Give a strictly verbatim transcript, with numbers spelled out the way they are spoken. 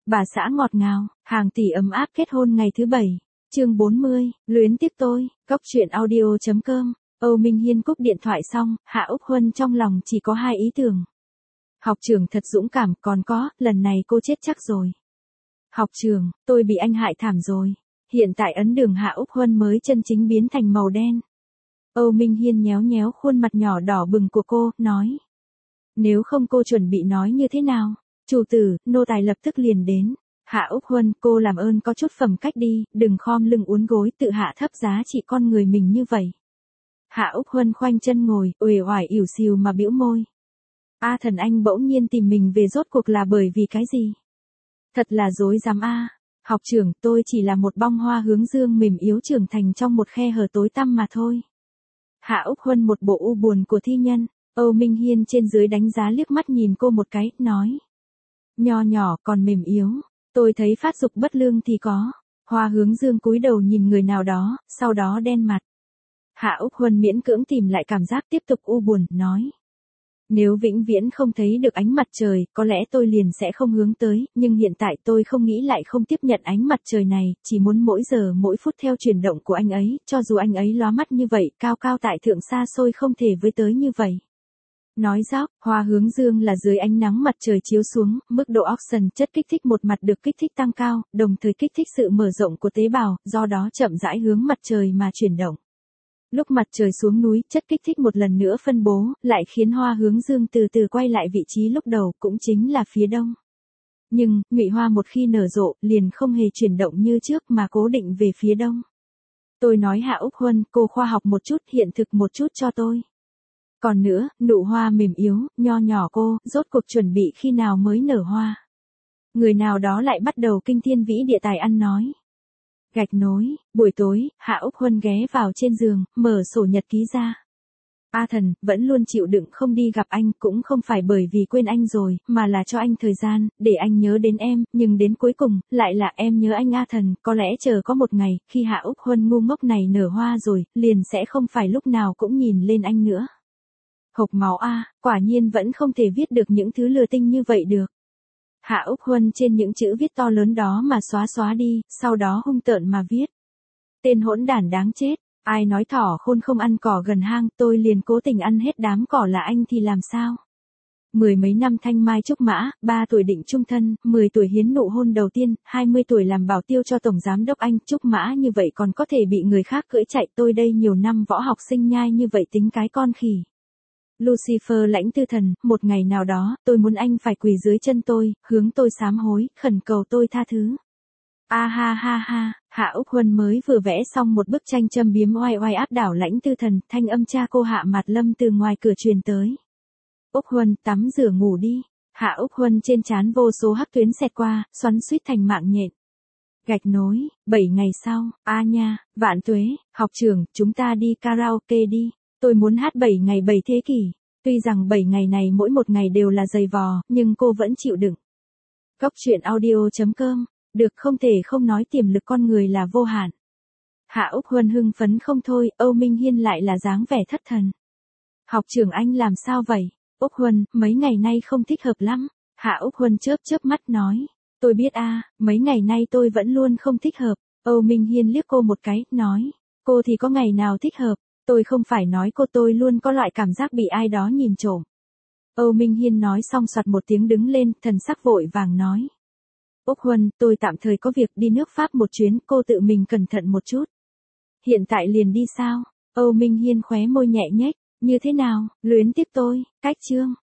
Bà xã ngọt ngào, hàng tỷ ấm áp kết hôn ngày thứ bảy. Chương bốn mươi, luyến tiếc tôi, Cốc truyện audio chấm com. Âu Minh Hiên cúp điện thoại xong, Hạ Úc Huân trong lòng chỉ có hai ý tưởng. Học trưởng thật dũng cảm, còn có, lần này cô chết chắc rồi. Học trưởng, tôi bị anh hại thảm rồi. Hiện tại ấn đường Hạ Úc Huân mới chân chính biến thành màu đen. Âu Minh Hiên nhéo nhéo khuôn mặt nhỏ đỏ bừng của cô, nói. Nếu không cô chuẩn bị nói như thế nào? Chủ tử, nô tài lập tức liền đến. Hạ Úc Huân, cô làm ơn có chút phẩm cách đi, đừng khom lưng uốn gối tự hạ thấp giá trị con người mình như vậy. Hạ Úc Huân khoanh chân ngồi, uể oải ỉu xìu mà bĩu môi. A Thần anh bỗng nhiên tìm mình về rốt cuộc là bởi vì cái gì? Thật là dối dám a. Học trưởng, tôi chỉ là một bông hoa hướng dương mềm yếu trưởng thành trong một khe hở tối tăm mà thôi. Hạ Úc Huân một bộ u buồn của thi nhân. Âu Minh Hiên trên dưới đánh giá liếc mắt nhìn cô một cái, nói. Nho nhỏ còn mềm yếu, tôi thấy phát dục bất lương thì có. Hoa hướng dương cúi đầu nhìn người nào đó, sau đó đen mặt. Hạ Úc Huân miễn cưỡng tìm lại cảm giác tiếp tục u buồn, nói. Nếu vĩnh viễn không thấy được ánh mặt trời, có lẽ tôi liền sẽ không hướng tới, nhưng hiện tại tôi không nghĩ lại không tiếp nhận ánh mặt trời này, chỉ muốn mỗi giờ mỗi phút theo chuyển động của anh ấy, cho dù anh ấy lóa mắt như vậy, cao cao tại thượng xa xôi không thể với tới như vậy. Nói dóc, hoa hướng dương là dưới ánh nắng mặt trời chiếu xuống, mức độ oxygen chất kích thích một mặt được kích thích tăng cao, đồng thời kích thích sự mở rộng của tế bào, do đó chậm rãi hướng mặt trời mà chuyển động. Lúc mặt trời xuống núi, chất kích thích một lần nữa phân bố, lại khiến hoa hướng dương từ từ quay lại vị trí lúc đầu, cũng chính là phía đông. Nhưng, ngụy hoa một khi nở rộ, liền không hề chuyển động như trước mà cố định về phía đông. Tôi nói Hạ Úc Huân, cô khoa học một chút, hiện thực một chút cho tôi. Còn nữa, nụ hoa mềm yếu, nho nhỏ cô, rốt cuộc chuẩn bị khi nào mới nở hoa. Người nào đó lại bắt đầu kinh thiên vĩ địa tài ăn nói. Gạch nối, buổi tối, Hạ Úc Huân ghé vào trên giường, mở sổ nhật ký ra. A Thần, vẫn luôn chịu đựng không đi gặp anh, cũng không phải bởi vì quên anh rồi, mà là cho anh thời gian, để anh nhớ đến em, nhưng đến cuối cùng, lại là em nhớ anh A Thần, có lẽ chờ có một ngày, khi Hạ Úc Huân ngu ngốc này nở hoa rồi, liền sẽ không phải lúc nào cũng nhìn lên anh nữa. Hộc máu a, quả nhiên vẫn không thể viết được những thứ lừa tinh như vậy được. Hạ Úc Huân trên những chữ viết to lớn đó mà xóa xóa đi, sau đó hung tợn mà viết. Tên hỗn đản đáng chết, ai nói thỏ khôn không ăn cỏ gần hang, tôi liền cố tình ăn hết đám cỏ là anh thì làm sao? Mười mấy năm thanh mai trúc mã, ba tuổi định chung thân, mười tuổi hiến nụ hôn đầu tiên, hai mươi tuổi làm bảo tiêu cho tổng giám đốc anh, trúc mã như vậy còn có thể bị người khác cưỡi chạy, tôi đây nhiều năm võ học sinh nhai như vậy tính cái con khỉ. Lucifer lãnh tư thần, một ngày nào đó, tôi muốn anh phải quỳ dưới chân tôi, hướng tôi sám hối, khẩn cầu tôi tha thứ. A ha ha ha, Hạ Úc Huân mới vừa vẽ xong một bức tranh châm biếm oai oai áp đảo lãnh tư thần, thanh âm cha cô Hạ Mạt Lâm từ ngoài cửa truyền tới. Úc Huân, tắm rửa ngủ đi. Hạ Úc Huân trên trán vô số hắc tuyến xẹt qua, xoắn suýt thành mạng nhện. Gạch nối, bảy ngày sau, a nha, vạn tuế, học trưởng, chúng ta đi karaoke đi. Tôi muốn hát bảy ngày bảy thế kỷ. Tuy rằng bảy ngày này mỗi một ngày đều là dày vò, nhưng cô vẫn chịu đựng. Cốc truyện audio chấm com. Được, không thể không nói tiềm lực con người là vô hạn. Hạ Úc Huân hưng phấn không thôi, Âu Minh Hiên lại là dáng vẻ thất thần. Học trưởng anh làm sao vậy? Úc Huân, mấy ngày nay không thích hợp lắm. Hạ Úc Huân chớp chớp mắt nói. Tôi biết a, mấy ngày nay tôi vẫn luôn không thích hợp. Âu Minh Hiên liếc cô một cái, nói. Cô thì có ngày nào thích hợp? Tôi không phải nói cô, tôi luôn có loại cảm giác bị ai đó nhìn trộm. Âu Minh Hiên nói xong soạt một tiếng đứng lên, thần sắc vội vàng nói. Úc Huân, tôi tạm thời có việc đi nước Pháp một chuyến, cô tự mình cẩn thận một chút. Hiện tại liền đi sao? Âu Minh Hiên khóe môi nhẹ nhếch, như thế nào, luyến tiếc tôi, cách chương.